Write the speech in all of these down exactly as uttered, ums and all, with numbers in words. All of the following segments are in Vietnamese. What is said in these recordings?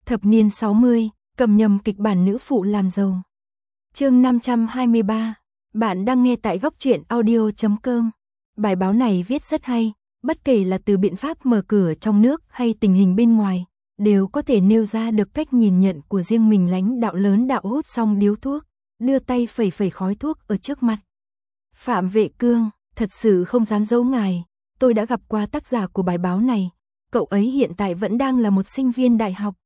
Thập niên sáu mươi, cầm nhầm kịch bản nữ phụ làm giàu. Chương năm trăm hai mươi ba, bạn đang nghe tại góc truyện audio chấm com. Bài báo này viết rất hay, bất kể là từ biện pháp mở cửa trong nước hay tình hình bên ngoài, đều có thể nêu ra được cách nhìn nhận của riêng mình. Lãnh đạo lớn đạo hút xong điếu thuốc, đưa tay phẩy phẩy khói thuốc ở trước mặt. Phạm Vệ Cương, thật sự không dám giấu ngài, tôi đã gặp qua tác giả của bài báo này, cậu ấy hiện tại vẫn đang là một sinh viên đại học.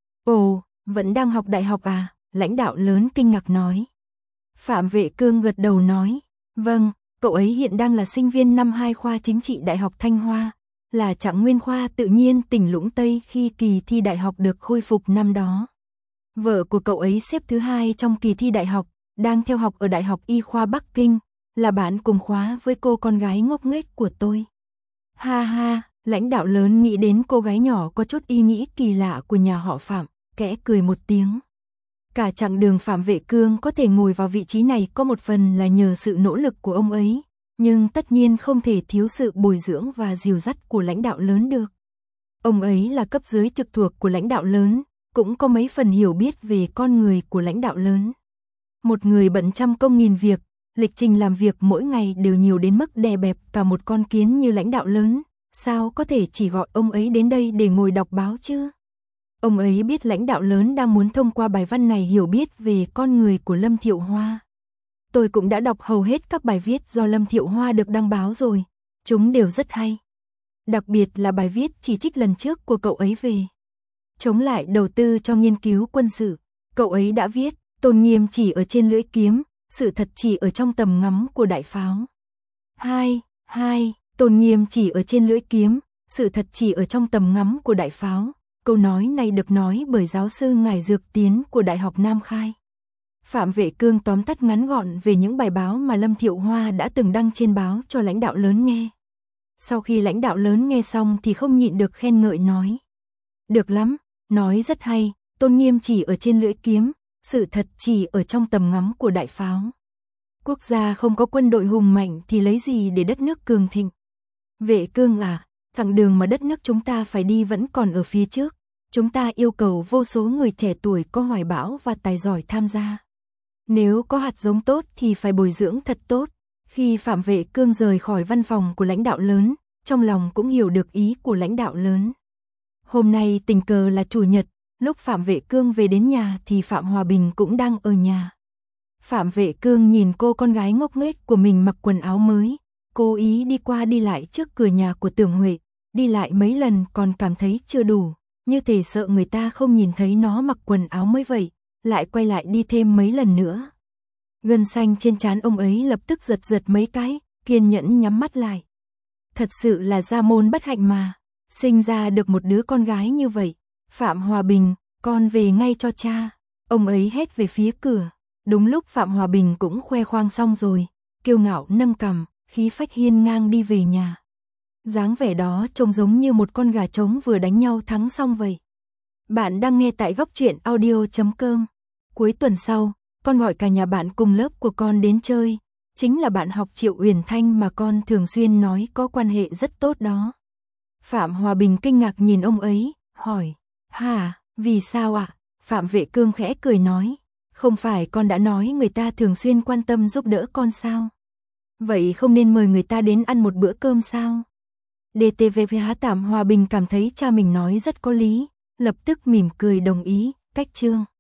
Ồ, vẫn đang học đại học à? Lãnh đạo lớn kinh ngạc nói. Phạm Vệ Cương gật đầu nói, vâng, cậu ấy hiện đang là sinh viên năm hai khoa chính trị Đại học Thanh Hoa, là trạng nguyên khoa tự nhiên tỉnh Lũng Tây khi kỳ thi đại học được khôi phục năm đó. Vợ của cậu ấy xếp thứ hai trong kỳ thi đại học, đang theo học ở Đại học Y khoa Bắc Kinh, là bạn cùng khóa với cô con gái ngốc nghếch của tôi. Ha ha, lãnh đạo lớn nghĩ đến cô gái nhỏ có chút ý nghĩ kỳ lạ của nhà họ Phạm, kẽ cười một tiếng. Cả chặng đường Phạm Vệ Cương có thể ngồi vào vị trí này có một phần là nhờ sự nỗ lực của ông ấy, nhưng tất nhiên không thể thiếu sự bồi dưỡng và dìu dắt của lãnh đạo lớn được. Ông ấy là cấp dưới trực thuộc của lãnh đạo lớn, cũng có mấy phần hiểu biết về con người của lãnh đạo lớn. Một người bận trăm công nghìn việc, lịch trình làm việc mỗi ngày đều nhiều đến mức đè bẹp cả một con kiến như lãnh đạo lớn, sao có thể chỉ gọi ông ấy đến đây để ngồi đọc báo chứ? Ông ấy biết lãnh đạo lớn đang muốn thông qua bài văn này hiểu biết về con người của Lâm Thiệu Hoa. Tôi cũng đã đọc hầu hết các bài viết do Lâm Thiệu Hoa được đăng báo rồi, chúng đều rất hay. Đặc biệt là bài viết chỉ trích lần trước của cậu ấy về chống lại đầu tư cho nghiên cứu quân sự. Cậu ấy đã viết, tôn nghiêm chỉ ở trên lưỡi kiếm, sự thật chỉ ở trong tầm ngắm của đại pháo. Hai, hai, tôn nghiêm chỉ ở trên lưỡi kiếm, sự thật chỉ ở trong tầm ngắm của đại pháo. Câu nói này được nói bởi giáo sư Ngải Dược Tiến của Đại học Nam Khai. Phạm Vệ Cương tóm tắt ngắn gọn về những bài báo mà Lâm Thiệu Hoa đã từng đăng trên báo cho lãnh đạo lớn nghe. Sau khi lãnh đạo lớn nghe xong thì không nhịn được khen ngợi nói. Được lắm, nói rất hay, tôn nghiêm chỉ ở trên lưỡi kiếm, sự thật chỉ ở trong tầm ngắm của đại pháo. Quốc gia không có quân đội hùng mạnh thì lấy gì để đất nước cường thịnh? Vệ Cương à, chặng đường mà đất nước chúng ta phải đi vẫn còn ở phía trước. Chúng ta yêu cầu vô số người trẻ tuổi có hoài bão và tài giỏi tham gia. Nếu có hạt giống tốt thì phải bồi dưỡng thật tốt. Khi Phạm Vệ Cương rời khỏi văn phòng của lãnh đạo lớn, trong lòng cũng hiểu được ý của lãnh đạo lớn. Hôm nay tình cờ là chủ nhật, lúc Phạm Vệ Cương về đến nhà thì Phạm Hòa Bình cũng đang ở nhà. Phạm Vệ Cương nhìn cô con gái ngốc nghếch của mình mặc quần áo mới, cố ý đi qua đi lại trước cửa nhà của Tưởng Huệ, đi lại mấy lần còn cảm thấy chưa đủ, như thể sợ người ta không nhìn thấy nó mặc quần áo mới vậy, lại quay lại đi thêm mấy lần nữa. Gân xanh trên trán ông ấy lập tức giật giật mấy cái, kiên nhẫn nhắm mắt lại. Thật sự là gia môn bất hạnh mà, sinh ra được một đứa con gái như vậy. Phạm Hòa Bình, con về ngay cho cha. Ông ấy hét về phía cửa. Đúng lúc Phạm Hòa Bình cũng khoe khoang xong rồi, kiêu ngạo nâng cằm, khí phách hiên ngang đi về nhà. Dáng vẻ đó trông giống như một con gà trống vừa đánh nhau thắng xong vậy. Bạn đang nghe tại góc truyện audio chấm com. Cuối tuần sau, con gọi cả nhà bạn cùng lớp của con đến chơi. Chính là bạn học Triệu Uyển Thanh mà con thường xuyên nói có quan hệ rất tốt đó. Phạm Hòa Bình kinh ngạc nhìn ông ấy, hỏi. Hả, vì sao ạ? À? Phạm Vệ Cương khẽ cười nói. Không phải con đã nói người ta thường xuyên quan tâm giúp đỡ con sao? Vậy không nên mời người ta đến ăn một bữa cơm sao? đê tê vê pê Tạm Hòa Bình cảm thấy cha mình nói rất có lý, lập tức mỉm cười đồng ý, cách chương.